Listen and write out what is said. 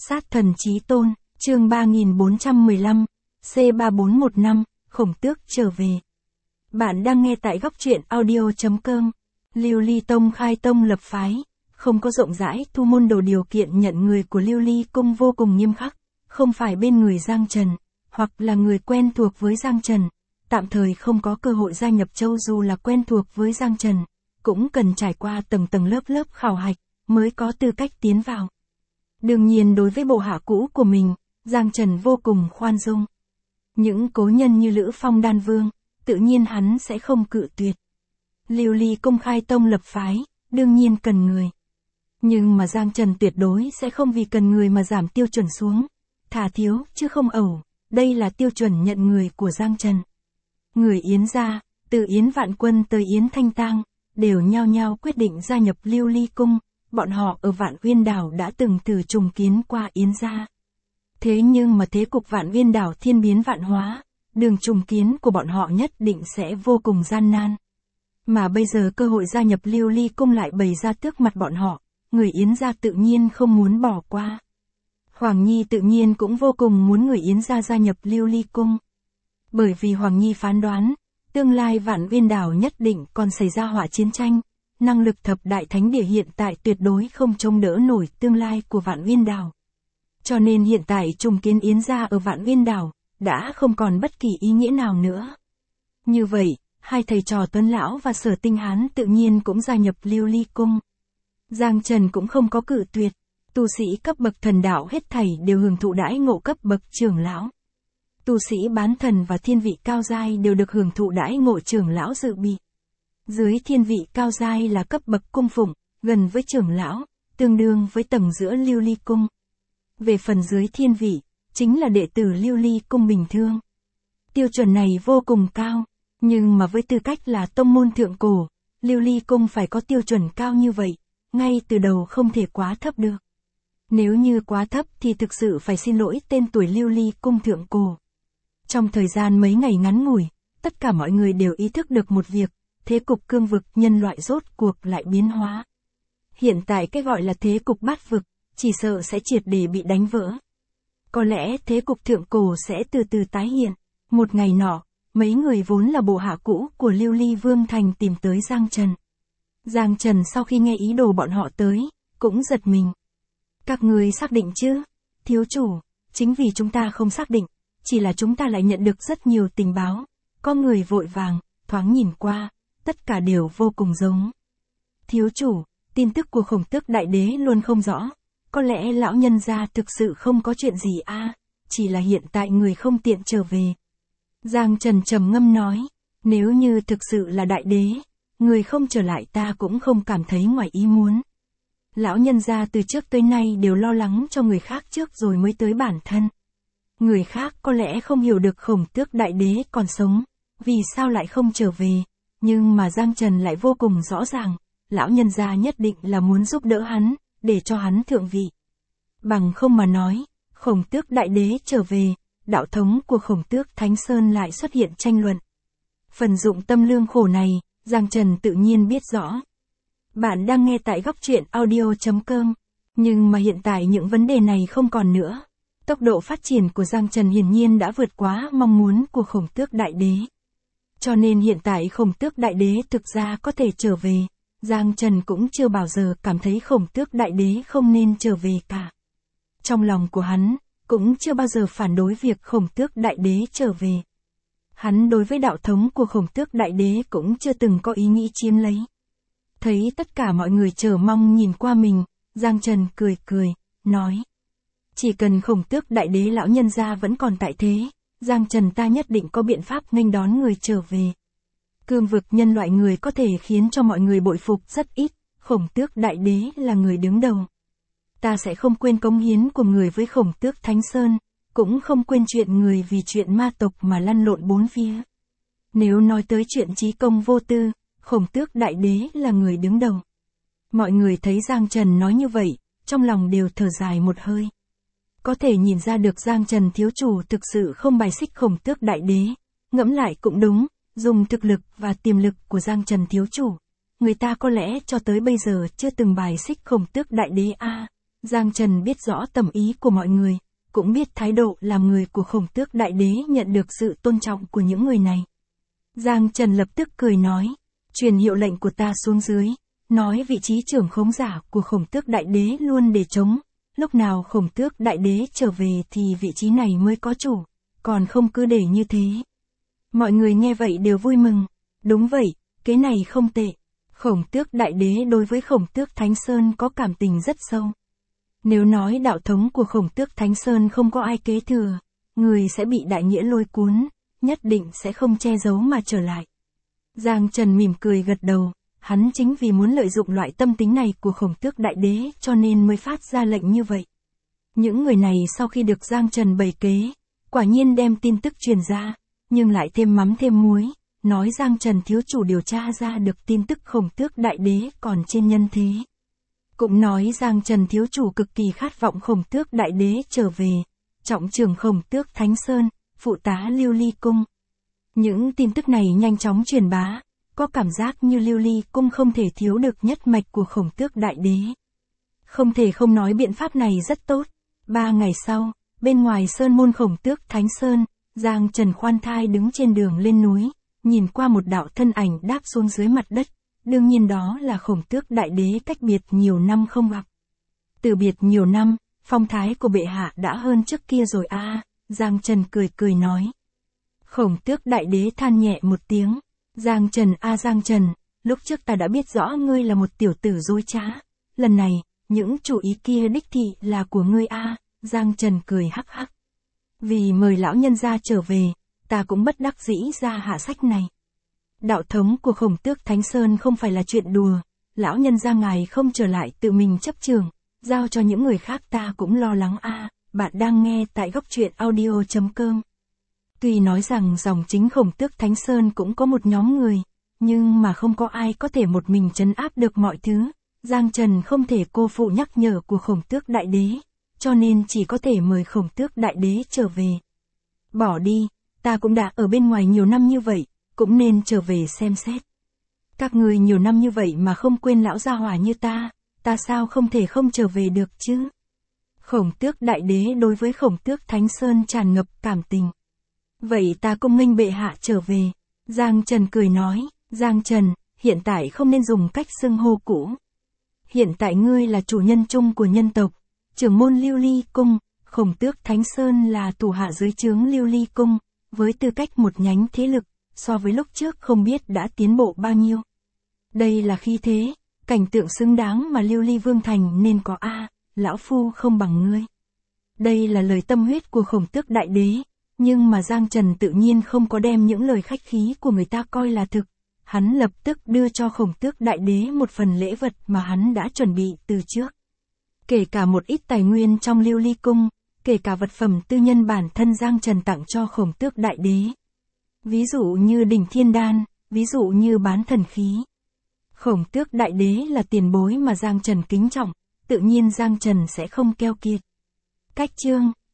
Sát thần chí tôn, chương 3415, C3415, Khổng Tước trở về. Bạn đang nghe tại góc truyện audio.com. Lưu Ly Tông khai tông lập phái, không có rộng rãi thu môn đồ, điều kiện nhận người của Lưu Ly Cung vô cùng nghiêm khắc, không phải bên người Giang Trần, hoặc là người quen thuộc với Giang Trần, tạm thời không có cơ hội gia nhập châu, dù là quen thuộc với Giang Trần, cũng cần trải qua tầng tầng lớp lớp khảo hạch, mới có tư cách tiến vào. Đương nhiên đối với bộ hạ cũ của mình, Giang Trần vô cùng khoan dung. Những cố nhân như Lữ Phong Đan Vương, tự nhiên hắn sẽ không cự tuyệt. Lưu Ly công khai tông lập phái, đương nhiên cần người. Nhưng mà Giang Trần tuyệt đối sẽ không vì cần người mà giảm tiêu chuẩn xuống. Thả thiếu, chứ không ẩu, đây là tiêu chuẩn nhận người của Giang Trần. Người Yến gia, từ Yến Vạn Quân tới Yến Thanh Tang, đều nhao nhao quyết định gia nhập Lưu Ly Cung. Bọn họ ở Vạn Uyên Đảo đã từng thử trùng kiến qua Yến gia. Thế nhưng mà thế cục Vạn Uyên Đảo thiên biến vạn hóa, đường trùng kiến của bọn họ nhất định sẽ vô cùng gian nan. Mà bây giờ cơ hội gia nhập Lưu Ly Cung lại bày ra trước mặt bọn họ, người Yến gia tự nhiên không muốn bỏ qua. Hoàng Nhi tự nhiên cũng vô cùng muốn người Yến gia gia nhập Lưu Ly Cung. Bởi vì Hoàng Nhi phán đoán, tương lai Vạn Uyên Đảo nhất định còn xảy ra hỏa chiến tranh, năng lực thập đại thánh địa hiện tại tuyệt đối không chống đỡ nổi tương lai của Vạn Uyên Đảo. Cho nên hiện tại trùng kiến Yến gia ở Vạn Uyên Đảo, đã không còn bất kỳ ý nghĩa nào nữa. Như vậy, hai thầy trò Tuấn Lão và Sở Tinh Hán tự nhiên cũng gia nhập Lưu Ly Cung. Giang Trần cũng không có cự tuyệt, tu sĩ cấp bậc thần đạo hết thảy đều hưởng thụ đãi ngộ cấp bậc trưởng lão. Tu sĩ bán thần và thiên vị cao giai đều được hưởng thụ đãi ngộ trưởng lão dự bị. Dưới thiên vị cao giai là cấp bậc cung phụng, gần với trưởng lão, tương đương với tầng giữa Lưu Ly Cung. Về phần dưới thiên vị, chính là đệ tử Lưu Ly Cung bình thường. Tiêu chuẩn này vô cùng cao, nhưng mà với tư cách là tông môn thượng cổ, Lưu Ly Cung phải có tiêu chuẩn cao như vậy, ngay từ đầu không thể quá thấp được. Nếu như quá thấp thì thực sự phải xin lỗi tên tuổi Lưu Ly Cung thượng cổ. Trong thời gian mấy ngày ngắn ngủi, tất cả mọi người đều ý thức được một việc, thế cục cương vực nhân loại rốt cuộc lại biến hóa. Hiện tại cái gọi là thế cục bát vực, chỉ sợ sẽ triệt để bị đánh vỡ. Có lẽ thế cục thượng cổ sẽ từ từ tái hiện. Một ngày nọ, mấy người vốn là bộ hạ cũ của Lưu Ly Vương Thành tìm tới Giang Trần. Giang Trần sau khi nghe ý đồ bọn họ tới, cũng giật mình. Các người xác định chứ? Thiếu chủ, chính vì chúng ta không xác định, chỉ là chúng ta lại nhận được rất nhiều tình báo. Có người vội vàng, thoáng nhìn qua, tất cả đều vô cùng giống. Thiếu chủ, tin tức của Khổng Tước Đại Đế luôn không rõ. Có lẽ lão nhân gia thực sự không có chuyện gì chỉ là hiện tại người không tiện trở về. Giang Trần trầm ngâm nói, nếu như thực sự là đại đế, người không trở lại ta cũng không cảm thấy ngoài ý muốn. Lão nhân gia từ trước tới nay đều lo lắng cho người khác trước rồi mới tới bản thân. Người khác có lẽ không hiểu được Khổng Tước Đại Đế còn sống, vì sao lại không trở về, nhưng mà Giang Trần lại vô cùng rõ ràng, lão nhân gia nhất định là muốn giúp đỡ hắn, để cho hắn thượng vị. Bằng không mà nói, Khổng Tước Đại Đế trở về, đạo thống của Khổng Tước Thánh Sơn lại xuất hiện tranh luận. Phần dụng tâm lương khổ này, Giang Trần tự nhiên biết rõ. Bạn đang nghe tại góc truyện audio.com, nhưng mà hiện tại những vấn đề này không còn nữa. Tốc độ phát triển của Giang Trần hiển nhiên đã vượt quá mong muốn của Khổng Tước Đại Đế. Cho nên hiện tại Khổng Tước Đại Đế thực ra có thể trở về. Giang Trần cũng chưa bao giờ cảm thấy Khổng Tước Đại Đế không nên trở về cả. Trong lòng của hắn, cũng chưa bao giờ phản đối việc Khổng Tước Đại Đế trở về. Hắn đối với đạo thống của Khổng Tước Đại Đế cũng chưa từng có ý nghĩ chiếm lấy. Thấy tất cả mọi người chờ mong nhìn qua mình, Giang Trần cười cười, nói. Chỉ cần Khổng Tước Đại Đế lão nhân gia vẫn còn tại thế, Giang Trần ta nhất định có biện pháp nghênh đón người trở về. Cương vực nhân loại người có thể khiến cho mọi người bội phục rất ít, Khổng Tước Đại Đế là người đứng đầu. Ta sẽ không quên cống hiến của người với Khổng Tước Thánh Sơn, cũng không quên chuyện người vì chuyện ma tộc mà lăn lộn bốn phía. Nếu nói tới chuyện trí công vô tư, Khổng Tước Đại Đế là người đứng đầu. Mọi người thấy Giang Trần nói như vậy, trong lòng đều thở dài một hơi. Có thể nhìn ra được Giang Trần thiếu chủ thực sự không bài xích Khổng Tước Đại Đế, ngẫm lại cũng đúng. Dùng thực lực và tiềm lực của Giang Trần thiếu chủ, người ta có lẽ cho tới bây giờ chưa từng bài xích Khổng Tước Đại Đế Giang Trần biết rõ tầm ý của mọi người, cũng biết thái độ làm người của Khổng Tước Đại Đế nhận được sự tôn trọng của những người này. Giang Trần lập tức cười nói, truyền hiệu lệnh của ta xuống dưới, nói vị trí trưởng khống giả của Khổng Tước Đại Đế luôn để trống, lúc nào Khổng Tước Đại Đế trở về thì vị trí này mới có chủ, còn không cứ để như thế. Mọi người nghe vậy đều vui mừng, đúng vậy, cái này không tệ. Khổng Tước Đại Đế đối với Khổng Tước Thánh Sơn có cảm tình rất sâu. Nếu nói đạo thống của Khổng Tước Thánh Sơn không có ai kế thừa, người sẽ bị đại nghĩa lôi cuốn, nhất định sẽ không che giấu mà trở lại. Giang Trần mỉm cười gật đầu, hắn chính vì muốn lợi dụng loại tâm tính này của Khổng Tước Đại Đế cho nên mới phát ra lệnh như vậy. Những người này sau khi được Giang Trần bày kế, quả nhiên đem tin tức truyền ra, nhưng lại thêm mắm thêm muối, nói Giang Trần thiếu chủ điều tra ra được tin tức Khổng Tước Đại Đế còn trên nhân thế. Cũng nói Giang Trần thiếu chủ cực kỳ khát vọng Khổng Tước Đại Đế trở về, trọng trưởng Khổng Tước Thánh Sơn, phụ tá Lưu Ly Cung. Những tin tức này nhanh chóng truyền bá, có cảm giác như Lưu Ly Cung không thể thiếu được nhất mạch của Khổng Tước Đại Đế. Không thể không nói biện pháp này rất tốt. 3 ngày sau, bên ngoài sơn môn Khổng Tước Thánh Sơn, Giang Trần khoan thai đứng trên đường lên núi, nhìn qua một đạo thân ảnh đáp xuống dưới mặt đất, đương nhiên đó là Khổng Tước Đại Đế cách biệt nhiều năm không gặp. Từ biệt nhiều năm, phong thái của bệ hạ đã hơn trước kia rồi a. Giang Trần cười cười nói. Khổng Tước Đại Đế than nhẹ một tiếng, Giang Trần Giang Trần, lúc trước ta đã biết rõ ngươi là một tiểu tử dối trá, lần này, những chủ ý kia đích thị là của ngươi a. Giang Trần cười hắc hắc. Vì mời lão nhân gia trở về, ta cũng bất đắc dĩ ra hạ sách này. Đạo thống của Khổng Tước Thánh Sơn không phải là chuyện đùa, lão nhân gia ngài không trở lại tự mình chấp trường, giao cho những người khác ta cũng lo lắng a. Bạn đang nghe tại Góc Truyện Audio.com. Tuy nói rằng dòng chính Khổng Tước Thánh Sơn cũng có một nhóm người, nhưng mà không có ai có thể một mình trấn áp được mọi thứ. Giang Trần không thể cô phụ nhắc nhở của Khổng Tước Đại Đế, cho nên chỉ có thể mời Khổng Tước Đại Đế trở về. Bỏ đi, ta cũng đã ở bên ngoài nhiều năm như vậy, cũng nên trở về xem xét. Các người nhiều năm như vậy mà không quên lão gia hỏa như ta sao không thể không trở về được chứ? Khổng Tước Đại Đế đối với Khổng Tước Thánh Sơn tràn ngập cảm tình. Vậy ta cung nghênh bệ hạ trở về. Giang Trần cười nói, Giang Trần, hiện tại không nên dùng cách xưng hô cũ. Hiện tại ngươi là chủ nhân chung của nhân tộc, trưởng môn Lưu Ly Cung, Khổng Tước Thánh Sơn là thủ hạ dưới trướng Lưu Ly Cung, với tư cách một nhánh thế lực, so với lúc trước không biết đã tiến bộ bao nhiêu. Đây là khí thế, cảnh tượng xứng đáng mà Lưu Ly Vương Thành nên có a. Lão phu không bằng ngươi. Đây là lời tâm huyết của Khổng Tước Đại Đế, nhưng mà Giang Trần tự nhiên không có đem những lời khách khí của người ta coi là thực. Hắn lập tức đưa cho Khổng Tước Đại Đế một phần lễ vật mà hắn đã chuẩn bị từ trước. Kể cả một ít tài nguyên trong Lưu Ly Cung, kể cả vật phẩm tư nhân bản thân Giang Trần tặng cho Khổng Tước Đại Đế. Ví dụ như đỉnh thiên đan, ví dụ như bán thần khí. Khổng Tước Đại Đế là tiền bối mà Giang Trần kính trọng, tự nhiên Giang Trần sẽ không keo kiệt. Cách chương